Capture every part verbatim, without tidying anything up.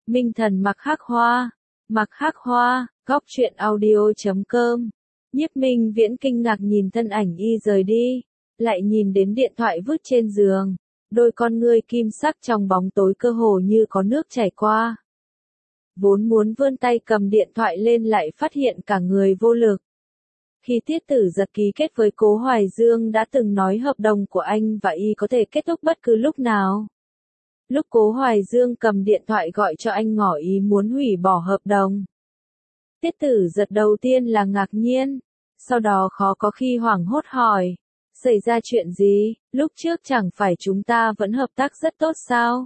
Minh thần mặc hắc hoa. Mặc hắc hoa, góc truyện audio chấm com. Nhiếp Minh Viễn kinh ngạc nhìn thân ảnh y rời đi, lại nhìn đến điện thoại vứt trên giường, đôi con ngươi kim sắc trong bóng tối cơ hồ như có nước chảy qua. Vốn muốn vươn tay cầm điện thoại lên lại phát hiện cả người vô lực. Khi Tiết Tử Giật ký kết với Cố Hoài Dương đã từng nói hợp đồng của anh và y có thể kết thúc bất cứ lúc nào. Lúc Cố Hoài Dương cầm điện thoại gọi cho anh ngỏ ý muốn hủy bỏ hợp đồng. Tiết Tử Giật đầu tiên là ngạc nhiên, sau đó khó có khi hoảng hốt hỏi, xảy ra chuyện gì, lúc trước chẳng phải chúng ta vẫn hợp tác rất tốt sao?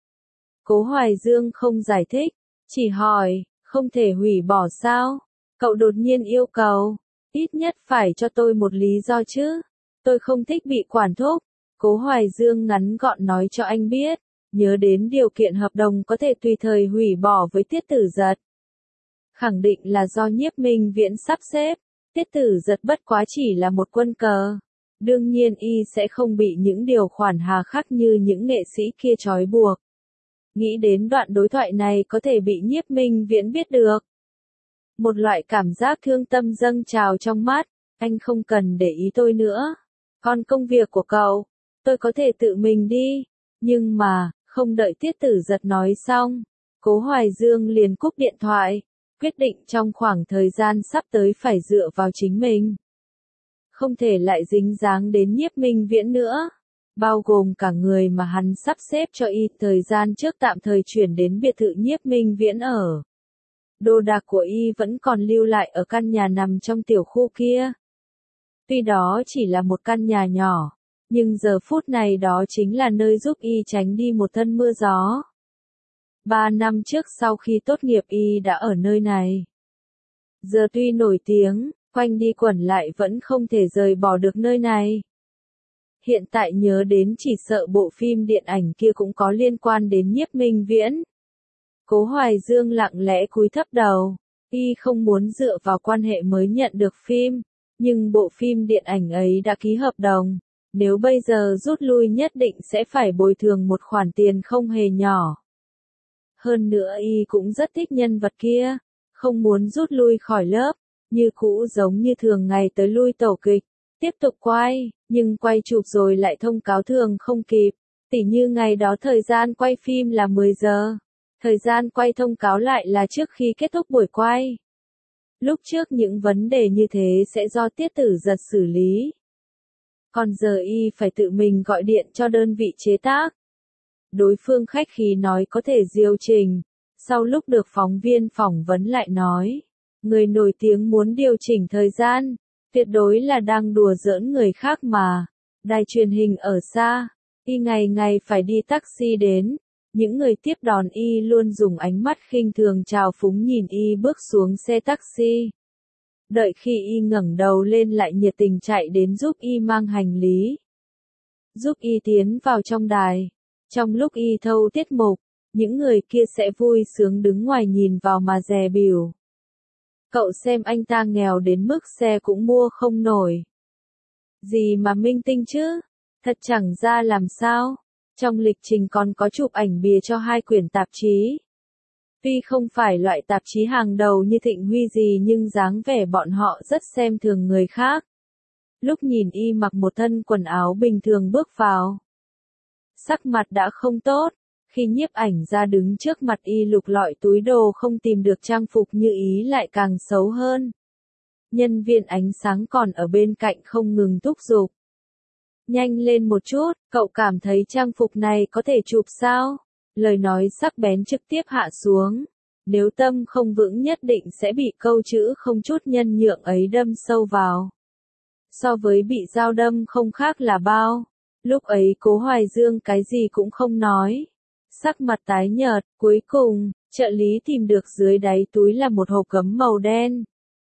Cố Hoài Dương không giải thích, chỉ hỏi, không thể hủy bỏ sao? Cậu đột nhiên yêu cầu, ít nhất phải cho tôi một lý do chứ, tôi không thích bị quản thúc. Cố Hoài Dương ngắn gọn nói cho anh biết, nhớ đến điều kiện hợp đồng có thể tùy thời hủy bỏ với Tiết Tử Giật. Khẳng định là do Nhiếp Minh Viễn sắp xếp, Tiết Tử Giật bất quá chỉ là một quân cờ. Đương nhiên y sẽ không bị những điều khoản hà khắc như những nghệ sĩ kia trói buộc. Nghĩ đến đoạn đối thoại này có thể bị Nhiếp Minh Viễn biết được. Một loại cảm giác thương tâm dâng trào trong mắt, anh không cần để ý tôi nữa. Còn công việc của cậu, tôi có thể tự mình đi. Nhưng mà, không đợi Tiết Tử Giật nói xong, Cố Hoài Dương liền cúp điện thoại, quyết định trong khoảng thời gian sắp tới phải dựa vào chính mình. Không thể lại dính dáng đến Nhiếp Minh Viễn nữa, bao gồm cả người mà hắn sắp xếp cho y thời gian trước tạm thời chuyển đến biệt thự Nhiếp Minh Viễn ở. Đồ đạc của y vẫn còn lưu lại ở căn nhà nằm trong tiểu khu kia. Tuy đó chỉ là một căn nhà nhỏ, nhưng giờ phút này đó chính là nơi giúp y tránh đi một thân mưa gió. Ba năm trước sau khi tốt nghiệp y đã ở nơi này. Giờ tuy nổi tiếng, quanh đi quẩn lại vẫn không thể rời bỏ được nơi này. Hiện tại nhớ đến chỉ sợ bộ phim điện ảnh kia cũng có liên quan đến Nhiếp Minh Viễn. Cố Hoài Dương lặng lẽ cúi thấp đầu, y không muốn dựa vào quan hệ mới nhận được phim, nhưng bộ phim điện ảnh ấy đã ký hợp đồng, nếu bây giờ rút lui nhất định sẽ phải bồi thường một khoản tiền không hề nhỏ. Hơn nữa y cũng rất thích nhân vật kia, không muốn rút lui khỏi lớp, như cũ giống như thường ngày tới lui tổ kịch, tiếp tục quay, nhưng quay chụp rồi lại thông cáo thường không kịp, tỉ như ngày đó thời gian quay phim là mười giờ, thời gian quay thông cáo lại là trước khi kết thúc buổi quay. Lúc trước những vấn đề như thế sẽ do Tiết Tử Giật xử lý. Còn giờ y phải tự mình gọi điện cho đơn vị chế tác. Đối phương khách khí nói có thể điều chỉnh, sau lúc được phóng viên phỏng vấn lại nói, người nổi tiếng muốn điều chỉnh thời gian, tuyệt đối là đang đùa giỡn người khác mà. Đài truyền hình ở xa, y ngày ngày phải đi taxi đến, những người tiếp đón y luôn dùng ánh mắt khinh thường trào phúng nhìn y bước xuống xe taxi. Đợi khi y ngẩng đầu lên lại nhiệt tình chạy đến giúp y mang hành lý, giúp y tiến vào trong đài. Trong lúc y thâu tiết mục, những người kia sẽ vui sướng đứng ngoài nhìn vào mà dè bỉu. Cậu xem anh ta nghèo đến mức xe cũng mua không nổi. Gì mà minh tinh chứ? Thật chẳng ra làm sao. Trong lịch trình còn có chụp ảnh bìa cho hai quyển tạp chí. Tuy không phải loại tạp chí hàng đầu như Thịnh Huy gì nhưng dáng vẻ bọn họ rất xem thường người khác. Lúc nhìn y mặc một thân quần áo bình thường bước vào, sắc mặt đã không tốt, khi nhiếp ảnh ra đứng trước mặt y lục lọi túi đồ không tìm được trang phục như ý lại càng xấu hơn. Nhân viên ánh sáng còn ở bên cạnh không ngừng thúc giục. Nhanh lên một chút, cậu cảm thấy trang phục này có thể chụp sao? Lời nói sắc bén trực tiếp hạ xuống. Nếu tâm không vững nhất định sẽ bị câu chữ không chút nhân nhượng ấy đâm sâu vào. So với bị dao đâm không khác là bao. Lúc ấy Cố Hoài Dương cái gì cũng không nói. Sắc mặt tái nhợt, cuối cùng, trợ lý tìm được dưới đáy túi là một hộp gấm màu đen.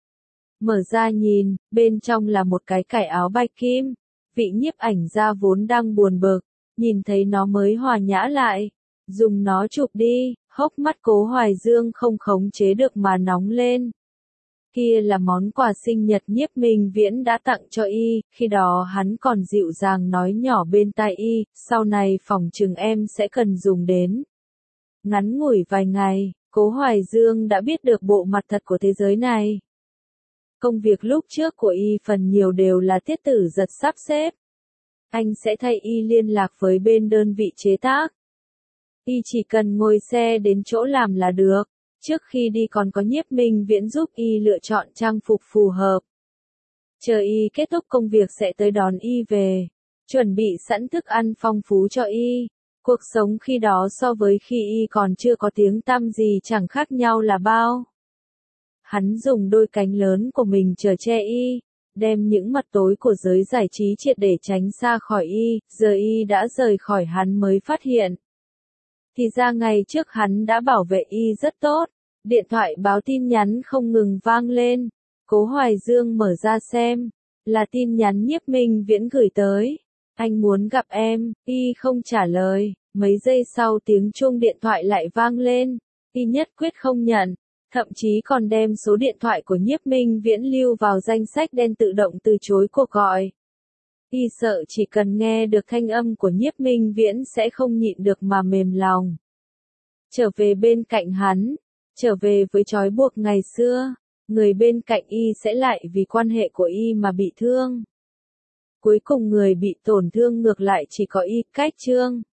Mở ra nhìn, bên trong là một cái cải áo bạch kim. Vị nhiếp ảnh gia vốn đang buồn bực, nhìn thấy nó mới hòa nhã lại. Dùng nó chụp đi, hốc mắt Cố Hoài Dương không khống chế được mà nóng lên. Kia là món quà sinh nhật Nhiếp Minh Viễn đã tặng cho y, khi đó hắn còn dịu dàng nói nhỏ bên tai y, sau này phòng chừng em sẽ cần dùng đến. Ngắn ngủi vài ngày, Cố Hoài Dương đã biết được bộ mặt thật của thế giới này. Công việc lúc trước của y phần nhiều đều là Tiết Tử Giật sắp xếp. Anh sẽ thay y liên lạc với bên đơn vị chế tác. Y chỉ cần ngồi xe đến chỗ làm là được. Trước khi đi còn có Nhiếp Minh Viễn giúp y lựa chọn trang phục phù hợp. Chờ y kết thúc công việc sẽ tới đón y về. Chuẩn bị sẵn thức ăn phong phú cho y. Cuộc sống khi đó so với khi y còn chưa có tiếng tăm gì chẳng khác nhau là bao. Hắn dùng đôi cánh lớn của mình chở che y, đem những mặt tối của giới giải trí triệt để tránh xa khỏi y, giờ y đã rời khỏi hắn mới phát hiện. Thì ra ngày trước hắn đã bảo vệ y rất tốt, điện thoại báo tin nhắn không ngừng vang lên, Cố Hoài Dương mở ra xem, là tin nhắn Nhiếp Minh Viễn gửi tới. Anh muốn gặp em, y không trả lời, mấy giây sau tiếng chuông điện thoại lại vang lên, y nhất quyết không nhận, thậm chí còn đem số điện thoại của Nhiếp Minh Viễn lưu vào danh sách đen tự động từ chối cuộc gọi. Y sợ chỉ cần nghe được thanh âm của Nhiếp Minh Viễn sẽ không nhịn được mà mềm lòng. Trở về bên cạnh hắn, trở về với trói buộc ngày xưa, người bên cạnh y sẽ lại vì quan hệ của y mà bị thương. Cuối cùng người bị tổn thương ngược lại chỉ có y, Cách Trương.